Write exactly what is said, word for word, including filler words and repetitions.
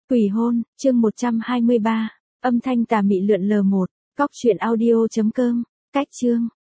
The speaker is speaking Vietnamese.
Quỷ hôn, chương một trăm hai mươi ba. Âm thanh tà mị lượn lờ một. Cóc truyện audio chấm com. Cách chương.